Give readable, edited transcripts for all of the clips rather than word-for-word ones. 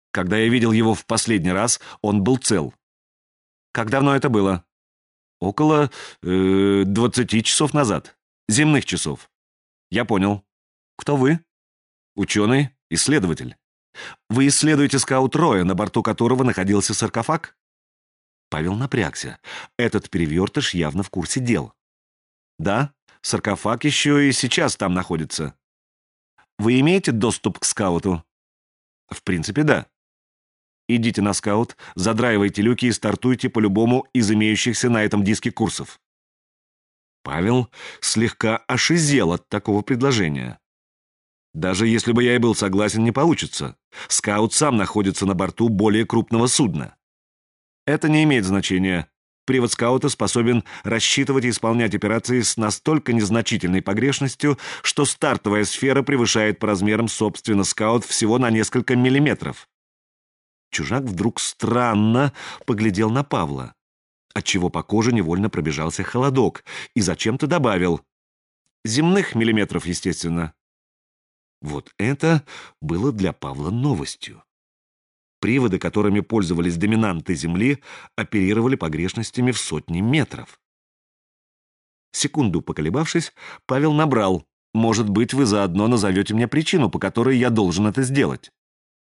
Когда я видел его в последний раз, он был цел. Как давно это было? Около 20 часов назад. Земных часов. Я понял. Кто вы? Ученый, исследователь. Вы исследуете скаут Роя, на борту которого находился саркофаг? Павел напрягся. Этот перевертыш явно в курсе дел. Да, саркофаг еще и сейчас там находится. Вы имеете доступ к скауту? В принципе, да. Идите на скаут, задраивайте люки и стартуйте по любому из имеющихся на этом диске курсов. Павел слегка ошизел от такого предложения. Даже если бы я и был согласен, не получится. Скаут сам находится на борту более крупного судна. Это не имеет значения. Привод скаута способен рассчитывать и исполнять операции с настолько незначительной погрешностью, что стартовая сфера превышает по размерам, собственно, скаут всего на несколько миллиметров. Чужак вдруг странно поглядел на Павла, отчего по коже невольно пробежался холодок, и зачем-то добавил: земных миллиметров, естественно. Вот это было для Павла новостью. Приводы, которыми пользовались доминанты Земли, оперировали погрешностями в сотни метров. Секунду поколебавшись, Павел набрал: «Может быть, вы заодно назовете мне причину, по которой я должен это сделать?»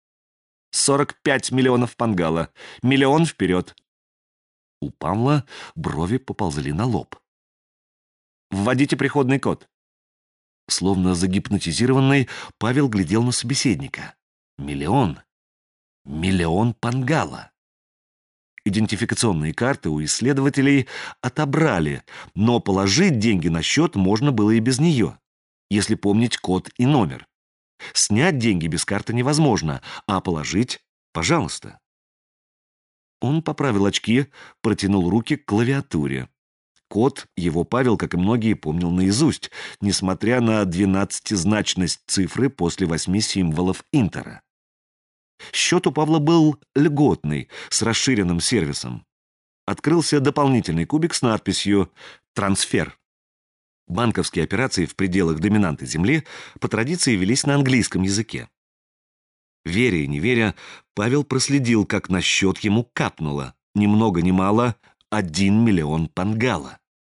45 миллионов пангала. Миллион вперед. У Павла брови поползли на лоб. Вводите приходный код. Словно загипнотизированный, Павел глядел на собеседника. Миллион. Миллион пангала. Идентификационные карты у исследователей отобрали, но положить деньги на счет можно было и без нее, если помнить код и номер. Снять деньги без карты невозможно, а положить — пожалуйста. Он поправил очки, протянул руки к клавиатуре. Код его Павел, как и многие, помнил наизусть, несмотря на 12-значность цифры после 8 символов Интера. Счет у Павла был льготный, с расширенным сервисом. Открылся дополнительный кубик с надписью «Трансфер». Банковские операции в пределах доминанты Земли по традиции велись на английском языке. Веря и не веря, Павел проследил, как на счет ему капнуло, ни много ни мало, 1 миллион пангала.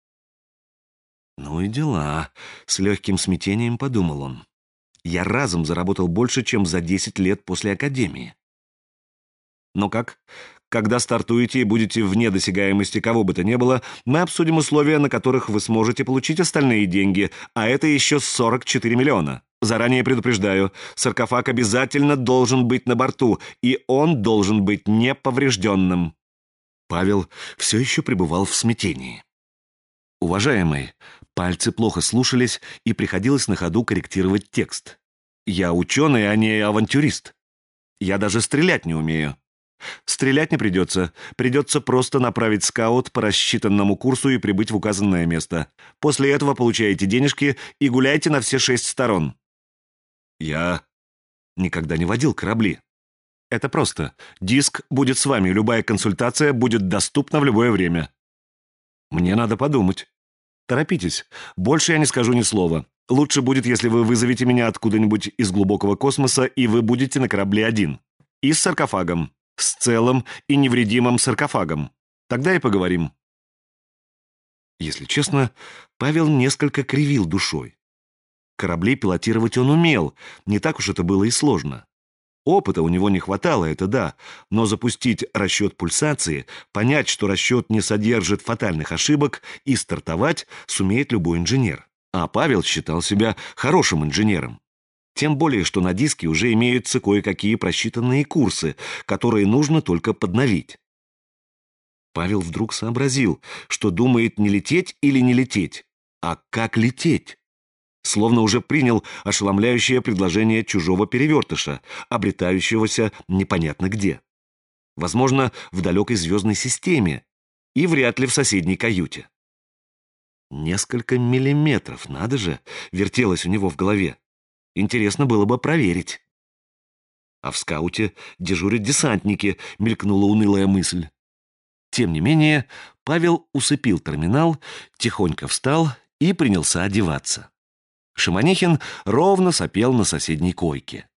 Ну и дела, с легким смятением подумал он. Я разом заработал больше, чем за 10 лет после академии. Ну как? Когда стартуете и будете вне досягаемости кого бы то ни было, мы обсудим условия, на которых вы сможете получить остальные деньги, а это еще 44 миллиона. Заранее предупреждаю, саркофаг обязательно должен быть на борту, и он должен быть неповрежденным. Павел все еще пребывал в смятении. Уважаемый, пальцы плохо слушались, и приходилось на ходу корректировать текст. Я ученый, а не авантюрист. Я даже стрелять не умею. Стрелять не придется. Придется просто направить скаут по рассчитанному курсу и прибыть в указанное место. После этого получаете денежки и гуляйте на все 6 сторон. Я никогда не водил корабли. Это просто. Диск будет с вами, любая консультация будет доступна в любое время. Мне надо подумать. Торопитесь. Больше я не скажу ни слова. Лучше будет, если вы вызовете меня откуда-нибудь из глубокого космоса, и вы будете на корабле один. И с саркофагом. С целым и невредимым саркофагом. Тогда и поговорим. Если честно, Павел несколько кривил душой. Корабли пилотировать он умел, не так уж это было и сложно. Опыта у него не хватало, это да, но запустить расчет пульсации, понять, что расчет не содержит фатальных ошибок, и стартовать сумеет любой инженер. А Павел считал себя хорошим инженером. Тем более, что на диске уже имеются кое-какие просчитанные курсы, которые нужно только подновить. Павел вдруг сообразил, что думает не лететь или не лететь, а как лететь. Словно уже принял ошеломляющее предложение чужого перевертыша, обретающегося непонятно где. Возможно, в далекой звездной системе, и вряд ли в соседней каюте. Несколько миллиметров, надо же, вертелось у него в голове. Интересно было бы проверить. А в скауте дежурят десантники, мелькнула унылая мысль. Тем не менее, Павел усыпил терминал, тихонько встал и принялся одеваться. Шаманихин ровно сопел на соседней койке.